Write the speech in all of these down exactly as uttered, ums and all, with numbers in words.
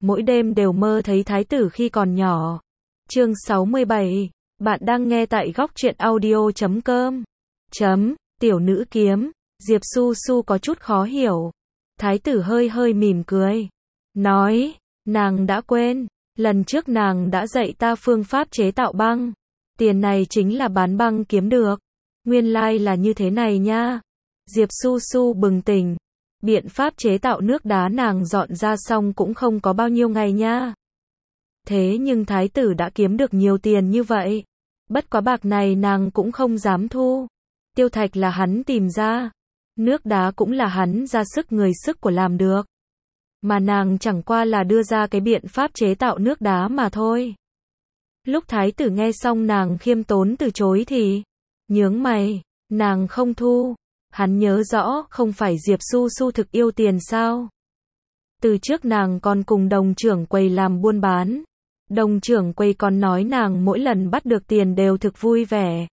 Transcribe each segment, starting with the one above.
mỗi đêm đều mơ thấy thái tử khi còn nhỏ. Chương sáu mươi bảy, bạn đang nghe tại góc truyện audio chấm com. Chấm, tiểu nữ kiếm, Diệp Su Su có chút khó hiểu. Thái tử hơi hơi mỉm cười, nói, nàng đã quên, lần trước nàng đã dạy ta phương pháp chế tạo băng. Tiền này chính là bán băng kiếm được. Nguyên lai là như thế này nha. Diệp Su Su bừng tỉnh. Biện pháp chế tạo nước đá nàng dọn ra xong cũng không có bao nhiêu ngày nha. Thế nhưng thái tử đã kiếm được nhiều tiền như vậy. Bất quá bạc này nàng cũng không dám thu. Tiêu thạch là hắn tìm ra. Nước đá cũng là hắn ra sức người sức của làm được. Mà nàng chẳng qua là đưa ra cái biện pháp chế tạo nước đá mà thôi. Lúc thái tử nghe xong nàng khiêm tốn từ chối thì nhướng mày, nàng không thu. Hắn nhớ rõ, không phải Diệp Su Su thực yêu tiền sao? Từ trước nàng còn cùng đồng trưởng quầy làm buôn bán. Đồng trưởng quầy còn nói nàng mỗi lần bắt được tiền đều thực vui vẻ.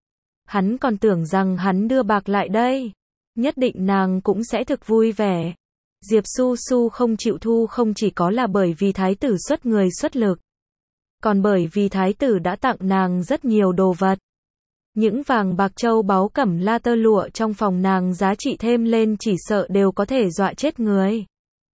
Hắn còn tưởng rằng hắn đưa bạc lại đây. Nhất định nàng cũng sẽ thực vui vẻ. Diệp Su Su không chịu thu không chỉ có là bởi vì thái tử xuất người xuất lực. Còn bởi vì thái tử đã tặng nàng rất nhiều đồ vật. Những vàng bạc châu báu cẩm la tơ lụa trong phòng nàng giá trị thêm lên chỉ sợ đều có thể dọa chết người.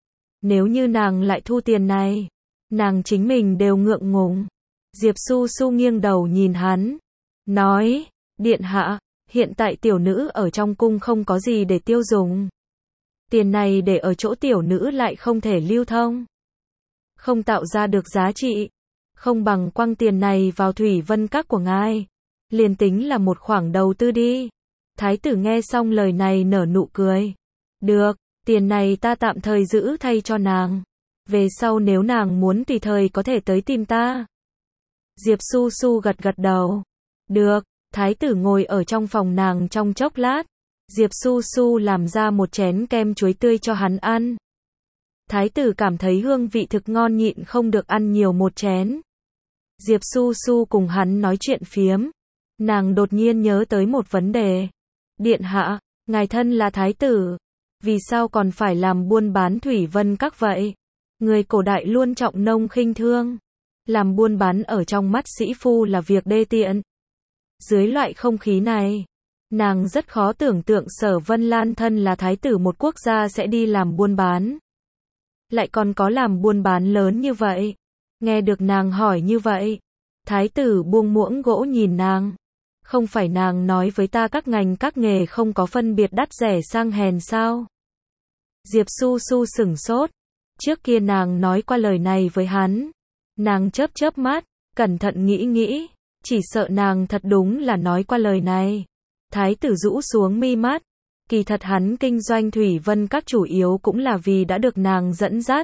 Nếu như nàng lại thu tiền này, nàng chính mình đều ngượng ngùng. Diệp Su Su nghiêng đầu nhìn hắn, nói, điện hạ, hiện tại tiểu nữ ở trong cung không có gì để tiêu dùng. Tiền này để ở chỗ tiểu nữ lại không thể lưu thông. Không tạo ra được giá trị. Không bằng quăng tiền này vào thủy vân các của ngài. Liền tính là một khoản đầu tư đi. Thái tử nghe xong lời này nở nụ cười. Được, tiền này ta tạm thời giữ thay cho nàng. Về sau nếu nàng muốn tùy thời có thể tới tìm ta. Diệp Su Su gật gật đầu. Được, thái tử ngồi ở trong phòng nàng trong chốc lát. Diệp Su Su làm ra một chén kem chuối tươi cho hắn ăn. Thái tử cảm thấy hương vị thực ngon nhịn không được ăn nhiều một chén. Diệp Su Su cùng hắn nói chuyện phiếm. Nàng đột nhiên nhớ tới một vấn đề. Điện hạ, ngài thân là thái tử. Vì sao còn phải làm buôn bán thủy vân các vậy? Người cổ đại luôn trọng nông khinh thương. Làm buôn bán ở trong mắt sĩ phu là việc đê tiện. Dưới loại không khí này, nàng rất khó tưởng tượng Sở Vân Lan thân là thái tử một quốc gia sẽ đi làm buôn bán. Lại còn có làm buôn bán lớn như vậy. Nghe được nàng hỏi như vậy, thái tử buông muỗng gỗ nhìn nàng. Không phải nàng nói với ta các ngành các nghề không có phân biệt đắt rẻ sang hèn sao? Diệp Su Su sửng sốt. Trước kia nàng nói qua lời này với hắn. Nàng chớp chớp mắt, cẩn thận nghĩ nghĩ. Chỉ sợ nàng thật đúng là nói qua lời này. Thái tử rũ xuống mi mắt. Kỳ thật hắn kinh doanh thủy vân các chủ yếu cũng là vì đã được nàng dẫn dắt.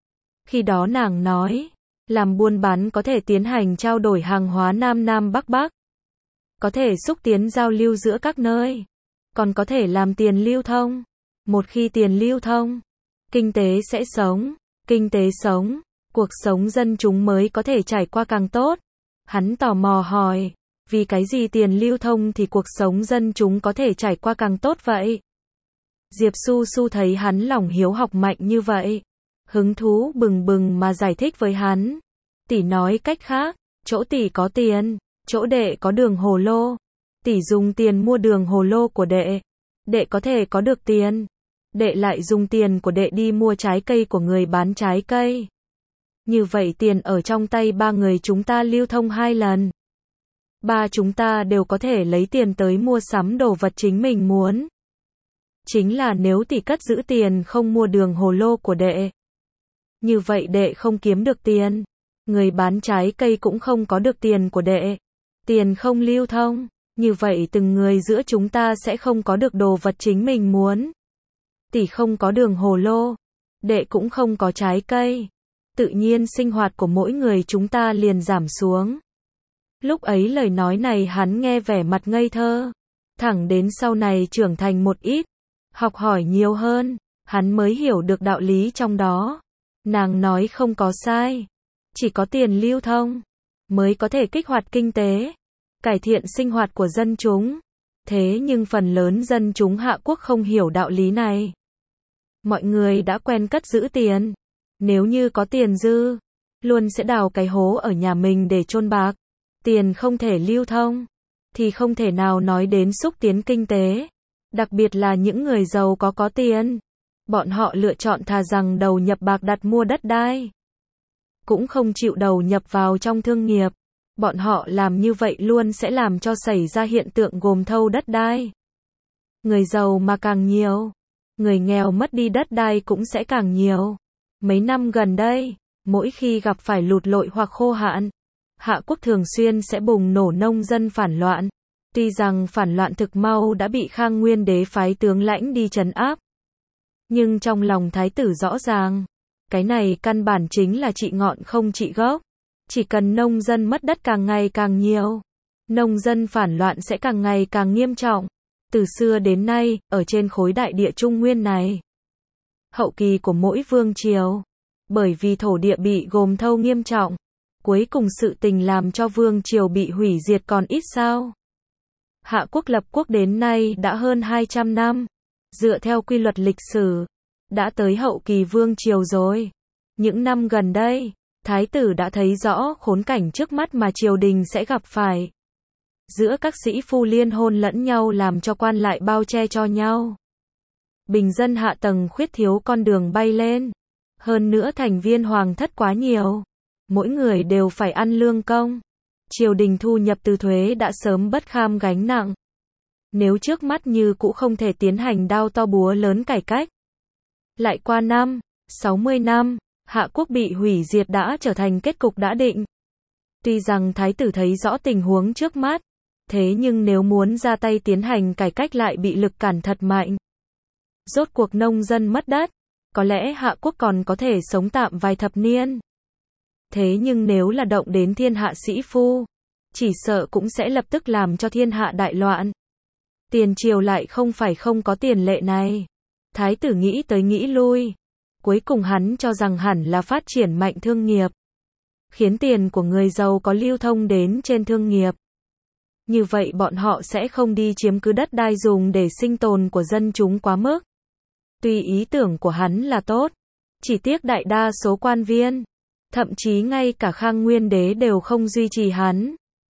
Khi đó nàng nói, làm buôn bán có thể tiến hành trao đổi hàng hóa Nam Nam Bắc Bắc. Có thể xúc tiến giao lưu giữa các nơi. Còn có thể làm tiền lưu thông. Một khi tiền lưu thông, kinh tế sẽ sống. Kinh tế sống, cuộc sống dân chúng mới có thể trải qua càng tốt. Hắn tò mò hỏi, vì cái gì tiền lưu thông thì cuộc sống dân chúng có thể trải qua càng tốt vậy? Diệp Su Su thấy hắn lòng hiếu học mạnh như vậy. Hứng thú bừng bừng mà giải thích với hắn. Tỷ nói cách khác, chỗ tỷ có tiền, chỗ đệ có đường hồ lô. Tỷ dùng tiền mua đường hồ lô của đệ. Đệ có thể có được tiền. Đệ lại dùng tiền của đệ đi mua trái cây của người bán trái cây. Như vậy tiền ở trong tay ba người chúng ta lưu thông hai lần. Ba chúng ta đều có thể lấy tiền tới mua sắm đồ vật chính mình muốn. Chính là nếu tỷ cất giữ tiền không mua đường hồ lô của đệ. Như vậy đệ không kiếm được tiền. Người bán trái cây cũng không có được tiền của đệ. Tiền không lưu thông. Như vậy từng người giữa chúng ta sẽ không có được đồ vật chính mình muốn. Tỷ không có đường hồ lô. Đệ cũng không có trái cây. Tự nhiên sinh hoạt của mỗi người chúng ta liền giảm xuống. Lúc ấy lời nói này hắn nghe vẻ mặt ngây thơ. Thẳng đến sau này trưởng thành một ít. Học hỏi nhiều hơn. Hắn mới hiểu được đạo lý trong đó. Nàng nói không có sai. Chỉ có tiền lưu thông. Mới có thể kích hoạt kinh tế. Cải thiện sinh hoạt của dân chúng. Thế nhưng phần lớn dân chúng Hạ Quốc không hiểu đạo lý này. Mọi người đã quen cất giữ tiền. Nếu như có tiền dư, luôn sẽ đào cái hố ở nhà mình để chôn bạc. Tiền không thể lưu thông, thì không thể nào nói đến xúc tiến kinh tế. Đặc biệt là những người giàu có có tiền. Bọn họ lựa chọn thà rằng đầu nhập bạc đặt mua đất đai, cũng không chịu đầu nhập vào trong thương nghiệp. Bọn họ làm như vậy luôn sẽ làm cho xảy ra hiện tượng gồm thâu đất đai. Người giàu mà càng nhiều, người nghèo mất đi đất đai cũng sẽ càng nhiều. Mấy năm gần đây, mỗi khi gặp phải lụt lội hoặc khô hạn, Hạ Quốc thường xuyên sẽ bùng nổ nông dân phản loạn. Tuy rằng phản loạn thực mau đã bị Khang Nguyên Đế phái tướng lãnh đi trấn áp, nhưng trong lòng thái tử rõ ràng, cái này căn bản chính là trị ngọn không trị gốc. Chỉ cần nông dân mất đất càng ngày càng nhiều, nông dân phản loạn sẽ càng ngày càng nghiêm trọng. Từ xưa đến nay, ở trên khối đại địa Trung Nguyên này, hậu kỳ của mỗi vương triều, bởi vì thổ địa bị gồm thâu nghiêm trọng, cuối cùng sự tình làm cho vương triều bị hủy diệt còn ít sao. Hạ Quốc lập quốc đến nay đã hơn hai trăm năm, dựa theo quy luật lịch sử, đã tới hậu kỳ vương triều rồi. Những năm gần đây, thái tử đã thấy rõ khốn cảnh trước mắt mà triều đình sẽ gặp phải. Giữa các sĩ phu liên hôn lẫn nhau làm cho quan lại bao che cho nhau. Bình dân hạ tầng khuyết thiếu con đường bay lên. Hơn nữa thành viên hoàng thất quá nhiều. Mỗi người đều phải ăn lương công. Triều đình thu nhập từ thuế đã sớm bất kham gánh nặng. Nếu trước mắt như cũ không thể tiến hành đao to búa lớn cải cách, lại qua năm, sáu mươi năm, Hạ Quốc bị hủy diệt đã trở thành kết cục đã định. Tuy rằng thái tử thấy rõ tình huống trước mắt, thế nhưng nếu muốn ra tay tiến hành cải cách lại bị lực cản thật mạnh. Rốt cuộc nông dân mất đất, có lẽ Hạ Quốc còn có thể sống tạm vài thập niên. Thế nhưng nếu là động đến thiên hạ sĩ phu, chỉ sợ cũng sẽ lập tức làm cho thiên hạ đại loạn. Tiền triều lại không phải không có tiền lệ này. Thái tử nghĩ tới nghĩ lui. Cuối cùng hắn cho rằng hẳn là phát triển mạnh thương nghiệp, khiến tiền của người giàu có lưu thông đến trên thương nghiệp. Như vậy bọn họ sẽ không đi chiếm cứ đất đai dùng để sinh tồn của dân chúng quá mức. Tuy ý tưởng của hắn là tốt, chỉ tiếc đại đa số quan viên, thậm chí ngay cả Khang Nguyên Đế đều không duy trì hắn.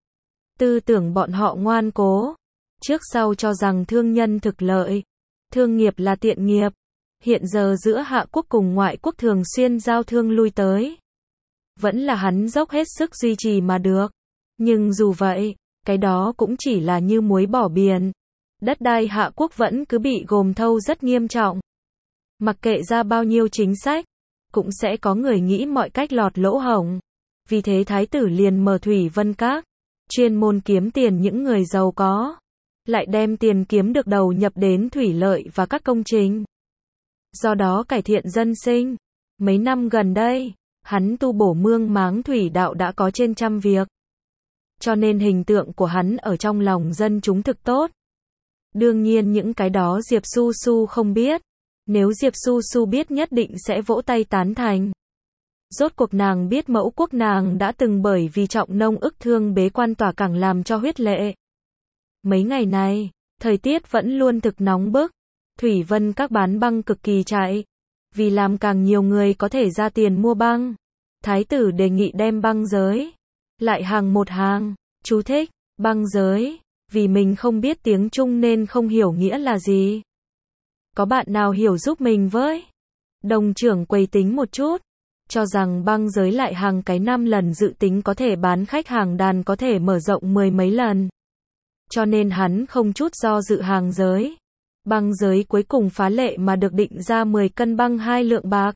Tư tưởng bọn họ ngoan cố, trước sau cho rằng thương nhân thực lợi, thương nghiệp là tiện nghiệp. Hiện giờ giữa Hạ Quốc cùng ngoại quốc thường xuyên giao thương lui tới, vẫn là hắn dốc hết sức duy trì mà được. Nhưng dù vậy, cái đó cũng chỉ là như muối bỏ biển. Đất đai Hạ Quốc vẫn cứ bị gồm thâu rất nghiêm trọng. Mặc kệ ra bao nhiêu chính sách, cũng sẽ có người nghĩ mọi cách lọt lỗ hổng. Vì thế thái tử liền mở Thủy Vân Các, chuyên môn kiếm tiền những người giàu có, lại đem tiền kiếm được đầu nhập đến thủy lợi và các công trình. Do đó cải thiện dân sinh. Mấy năm gần đây, hắn tu bổ mương máng thủy đạo đã có trên trăm việc. Cho nên hình tượng của hắn ở trong lòng dân chúng thực tốt. Đương nhiên những cái đó Diệp Su Su không biết. Nếu Diệp Su Su biết nhất định sẽ vỗ tay tán thành. Rốt cuộc nàng biết mẫu quốc nàng đã từng bởi vì trọng nông ức thương bế quan tỏa cảng làm cho huyết lệ. Mấy ngày này, thời tiết vẫn luôn thực nóng bức. Thủy Vân Các bán băng cực kỳ chạy. Vì làm càng nhiều người có thể ra tiền mua băng, thái tử đề nghị đem băng giới lại hàng một hàng. Chú thích, băng giới, vì mình không biết tiếng Trung nên không hiểu nghĩa là gì. Có bạn nào hiểu giúp mình với? Đồng trưởng quầy tính một chút, cho rằng băng giới lại hàng cái năm lần dự tính có thể bán khách hàng đàn có thể mở rộng mười mấy lần. Cho nên hắn không chút do dự hàng giới. Băng giới cuối cùng phá lệ mà được định ra mười cân băng hai lượng bạc.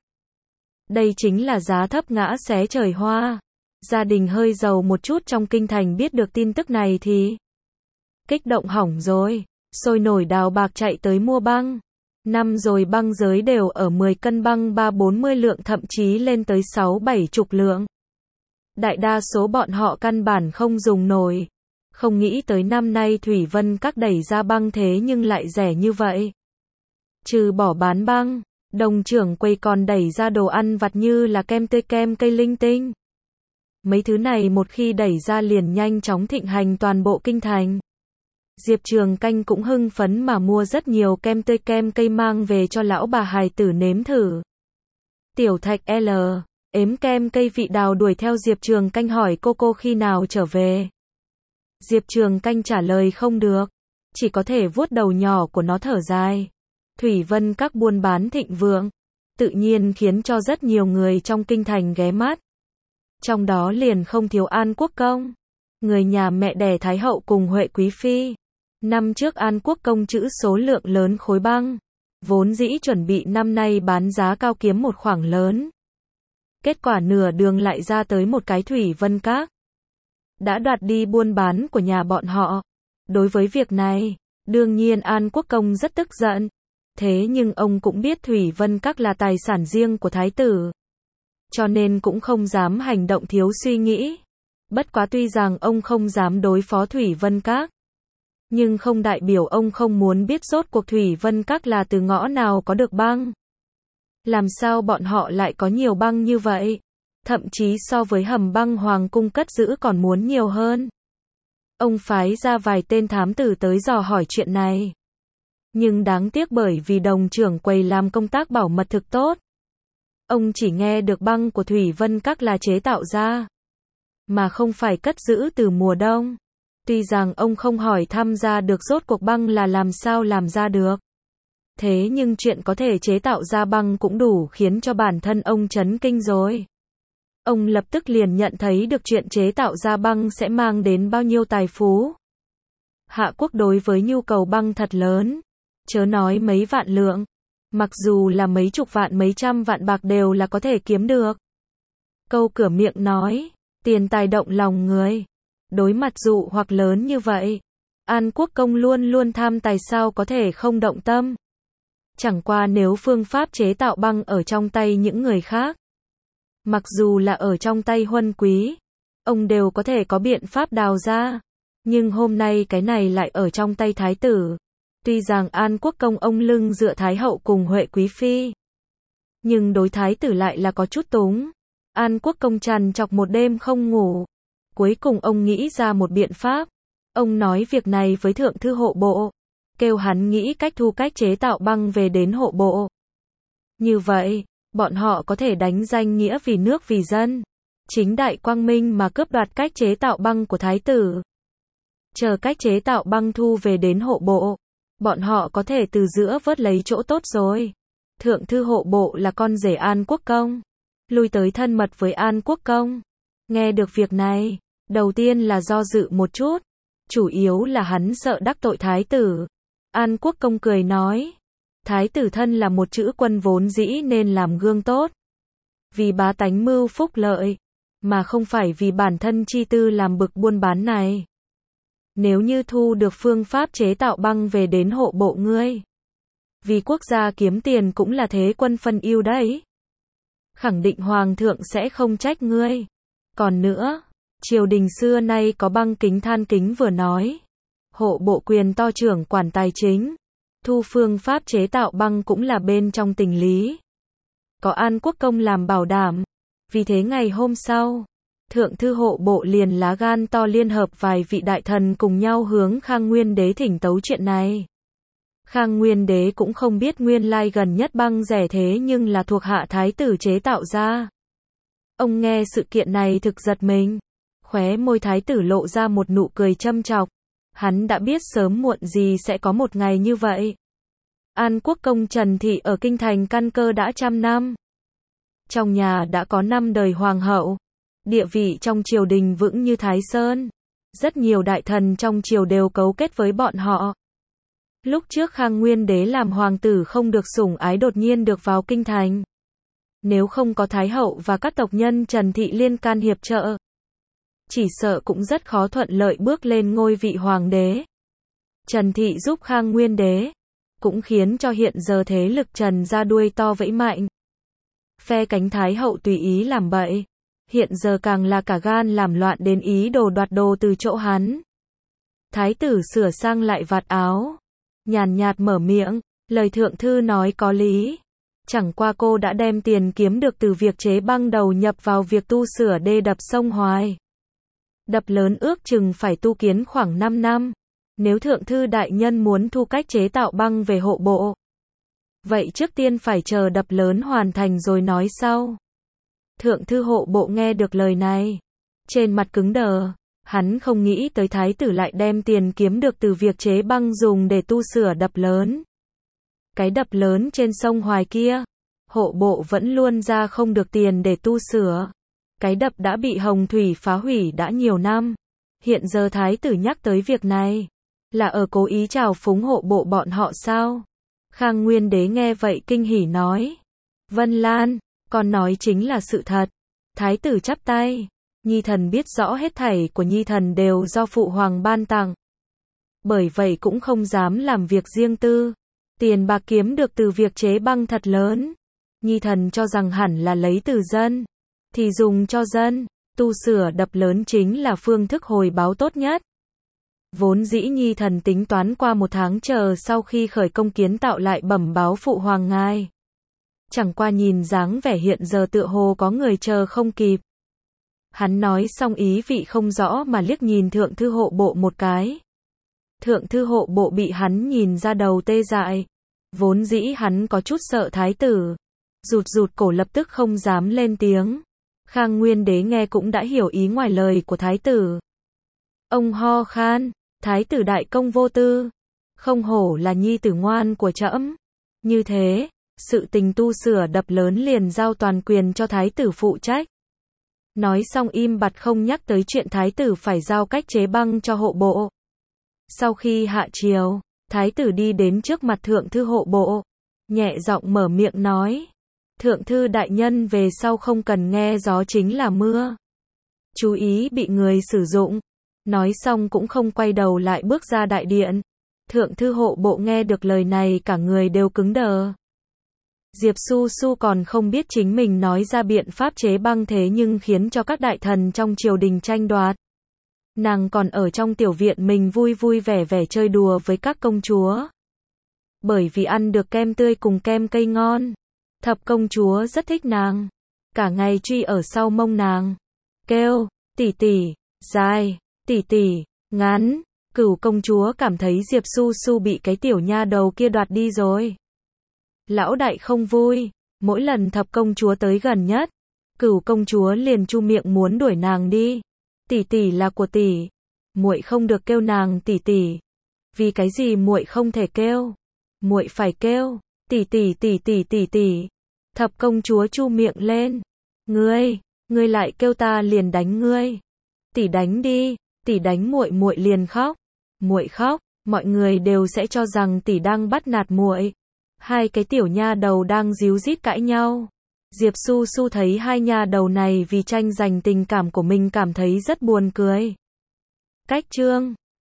Đây chính là giá thấp ngã xé trời hoa. Gia đình hơi giàu một chút trong kinh thành biết được tin tức này thì kích động hỏng rồi, sôi nổi đào bạc chạy tới mua băng. Năm rồi băng giới đều ở mười cân băng ba bốn mươi lượng thậm chí lên tới sáu bảy chục lượng. Đại đa số bọn họ căn bản không dùng nổi. Không nghĩ tới năm nay Thủy Vân Các đẩy ra băng thế nhưng lại rẻ như vậy. Trừ bỏ bán băng, đồng trưởng quầy còn đẩy ra đồ ăn vặt như là kem tươi kem cây linh tinh. Mấy thứ này một khi đẩy ra liền nhanh chóng thịnh hành toàn bộ kinh thành. Diệp Trường Canh cũng hưng phấn mà mua rất nhiều kem tươi kem cây mang về cho lão bà hài tử nếm thử. Tiểu Thạch L. Ếm kem cây vị đào đuổi theo Diệp Trường Canh hỏi cô cô khi nào trở về. Diệp Trường Canh trả lời không được, chỉ có thể vuốt đầu nhỏ của nó thở dài. Thủy Vân Các buôn bán thịnh vượng, tự nhiên khiến cho rất nhiều người trong kinh thành ghé mắt. Trong đó liền không thiếu An Quốc Công, người nhà mẹ đẻ Thái hậu cùng Huệ Quý phi. Năm trước An Quốc Công trữ số lượng lớn khối băng, vốn dĩ chuẩn bị năm nay bán giá cao kiếm một khoản lớn. Kết quả nửa đường lại ra tới một cái Thủy Vân Các, đã đoạt đi buôn bán của nhà bọn họ. Đối với việc này, đương nhiên An Quốc Công rất tức giận. Thế nhưng ông cũng biết Thủy Vân Các là tài sản riêng của thái tử, cho nên cũng không dám hành động thiếu suy nghĩ. Bất quá tuy rằng ông không dám đối phó Thủy Vân Các, nhưng không đại biểu ông không muốn biết rốt cuộc Thủy Vân Các là từ ngõ nào có được băng. Làm sao bọn họ lại có nhiều băng như vậy? Thậm chí so với hầm băng hoàng cung cất giữ còn muốn nhiều hơn. Ông phái ra vài tên thám tử tới dò hỏi chuyện này. Nhưng đáng tiếc bởi vì đồng trưởng quầy làm công tác bảo mật thực tốt, ông chỉ nghe được băng của Thủy Vân Các là chế tạo ra, mà không phải cất giữ từ mùa đông. Tuy rằng ông không hỏi thăm ra được rốt cuộc băng là làm sao làm ra được. Thế nhưng chuyện có thể chế tạo ra băng cũng đủ khiến cho bản thân ông chấn kinh rồi. Ông lập tức liền nhận thấy được chuyện chế tạo ra băng sẽ mang đến bao nhiêu tài phú. Hạ quốc đối với nhu cầu băng thật lớn, chớ nói mấy vạn lượng, mặc dù là mấy chục vạn mấy trăm vạn bạc đều là có thể kiếm được. Câu cửa miệng nói, tiền tài động lòng người. Đối mặt dụ hoặc lớn như vậy, An Quốc Công luôn luôn tham tài sao có thể không động tâm. Chẳng qua nếu phương pháp chế tạo băng ở trong tay những người khác, mặc dù là ở trong tay huân quý, ông đều có thể có biện pháp đào ra. Nhưng hôm nay cái này lại ở trong tay thái tử. Tuy rằng An Quốc Công ông lưng dựa Thái hậu cùng Huệ Quý phi, nhưng đối thái tử lại là có chút túng. An Quốc Công trằn trọc một đêm không ngủ. Cuối cùng ông nghĩ ra một biện pháp. Ông nói việc này với thượng thư hộ bộ, kêu hắn nghĩ cách thu cách chế tạo băng về đến hộ bộ. Như vậy, bọn họ có thể đánh danh nghĩa vì nước vì dân, chính đại quang minh mà cướp đoạt cách chế tạo băng của thái tử. Chờ cách chế tạo băng thu về đến hộ bộ, bọn họ có thể từ giữa vớt lấy chỗ tốt rồi. Thượng thư hộ bộ là con rể An Quốc Công, lui tới thân mật với An Quốc Công. Nghe được việc này, đầu tiên là do dự một chút, chủ yếu là hắn sợ đắc tội thái tử. An Quốc Công cười nói, thái tử thân là một chữ quân vốn dĩ nên làm gương tốt, vì bá tánh mưu phúc lợi, mà không phải vì bản thân chi tư làm bực buôn bán này. Nếu như thu được phương pháp chế tạo băng về đến hộ bộ ngươi, vì quốc gia kiếm tiền cũng là thế quân phân ưu đấy. Khẳng định hoàng thượng sẽ không trách ngươi. Còn nữa, triều đình xưa nay có băng kính than kính vừa nói, hộ bộ quyền to trưởng quản tài chính, thu phương pháp chế tạo băng cũng là bên trong tình lý. Có An Quốc Công làm bảo đảm, vì thế ngày hôm sau, thượng thư hộ bộ liền lá gan to liên hợp vài vị đại thần cùng nhau hướng Khang Nguyên Đế thỉnh tấu chuyện này. Khang Nguyên Đế cũng không biết nguyên lai gần nhất băng rẻ thế nhưng là thuộc hạ thái tử chế tạo ra. Ông nghe sự kiện này thực giật mình, khóe môi thái tử lộ ra một nụ cười châm chọc. Hắn đã biết sớm muộn gì sẽ có một ngày như vậy. An Quốc Công Trần Thị ở kinh thành căn cơ đã trăm năm. Trong nhà đã có năm đời hoàng hậu, địa vị trong triều đình vững như Thái Sơn. Rất nhiều đại thần trong triều đều cấu kết với bọn họ. Lúc trước Khang Nguyên Đế làm hoàng tử không được sủng ái đột nhiên được vào kinh thành. Nếu không có Thái hậu và các tộc nhân Trần Thị liên can hiệp trợ, chỉ sợ cũng rất khó thuận lợi bước lên ngôi vị hoàng đế. Trần Thị giúp Khang Nguyên Đế, cũng khiến cho hiện giờ thế lực Trần ra đuôi to vẫy mạnh. Phe cánh Thái hậu tùy ý làm bậy, hiện giờ càng là cả gan làm loạn đến ý đồ đoạt đồ từ chỗ hắn. Thái tử sửa sang lại vạt áo, nhàn nhạt mở miệng, lời thượng thư nói có lý. Chẳng qua cô đã đem tiền kiếm được từ việc chế băng đầu nhập vào việc tu sửa đê đập sông Hoài. Đập lớn ước chừng phải tu kiến khoảng năm năm. Nếu thượng thư đại nhân muốn thu cách chế tạo băng về hộ bộ, Vậy trước tiên phải chờ đập lớn hoàn thành rồi nói sau. Thượng thư hộ bộ nghe được lời này, trên mặt cứng đờ, hắn không nghĩ tới thái tử lại đem tiền kiếm được từ việc chế băng dùng để tu sửa đập lớn. Cái đập lớn trên sông Hoài kia, hộ bộ vẫn luôn ra không được tiền để tu sửa. Cái đập đã bị Hồng Thủy phá hủy đã nhiều năm. Hiện giờ thái tử nhắc tới việc này, là ở cố ý trào phúng hộ bộ bọn họ sao? Khang Nguyên đế nghe vậy kinh hỉ nói. Vân Lan, con nói chính là sự thật. Thái tử chắp tay. Nhi thần biết rõ hết thảy của Nhi thần đều do phụ hoàng ban tặng. Bởi vậy cũng không dám làm việc riêng tư. Tiền bạc kiếm được từ việc chế băng thật lớn. Nhi thần cho rằng hẳn là lấy từ dân, thì dùng cho dân. Tu sửa đập lớn chính là phương thức hồi báo tốt nhất. Vốn dĩ Nhi thần tính toán qua một tháng chờ sau khi khởi công kiến tạo lại bẩm báo phụ hoàng ngài. Chẳng qua nhìn dáng vẻ hiện giờ tựa hồ có người chờ không kịp. Hắn nói xong ý vị không rõ mà liếc nhìn thượng thư hộ bộ một cái. Thượng thư hộ bộ bị hắn nhìn ra đầu tê dại. Vốn dĩ hắn có chút sợ thái tử. Rụt rụt cổ lập tức không dám lên tiếng. Khang Nguyên đế nghe cũng đã hiểu ý ngoài lời của thái tử. Ông ho khan, thái tử đại công vô tư. Không hổ là nhi tử ngoan của trẫm. Như thế, sự tình tu sửa đập lớn liền giao toàn quyền cho thái tử phụ trách. Nói xong im bặt không nhắc tới chuyện thái tử phải giao cách chế băng cho hộ bộ. Sau khi hạ triều, thái tử đi đến trước mặt thượng thư hộ bộ, nhẹ giọng mở miệng nói. Thượng thư đại nhân về sau không cần nghe gió chính là mưa. Chú ý bị người sử dụng. Nói xong cũng không quay đầu lại bước ra đại điện. Thượng thư hộ bộ nghe được lời này cả người đều cứng đờ. Diệp Su Su còn không biết chính mình nói ra biện pháp chế băng thế nhưng khiến cho các đại thần trong triều đình tranh đoạt. Nàng còn ở trong tiểu viện mình vui vui vẻ vẻ chơi đùa với các công chúa. Bởi vì ăn được kem tươi cùng kem cây ngon, thập công chúa rất thích nàng. Cả ngày truy ở sau mông nàng. Kêu, tỷ tỷ, dài, tỷ tỷ, ngắn. Cửu công chúa cảm thấy Diệp Su Su bị cái tiểu nha đầu kia đoạt đi rồi. Lão đại không vui, mỗi lần thập công chúa tới gần nhất, cửu công chúa liền chu miệng muốn đuổi nàng đi. Tỷ tỷ là của tỷ, muội không được kêu nàng tỷ tỷ. Vì cái gì muội không thể kêu? Muội phải kêu, tỷ tỷ tỷ tỷ tỷ tỷ. Thập công chúa chu miệng lên. Ngươi, ngươi lại kêu ta liền đánh ngươi. Tỷ đánh đi, tỷ đánh muội muội liền khóc. Muội khóc, mọi người đều sẽ cho rằng tỷ đang bắt nạt muội. Hai cái tiểu nha đầu đang díu dít cãi nhau. Diệp Su Su thấy hai nha đầu này vì tranh giành tình cảm của mình cảm thấy rất buồn cười. Cách chương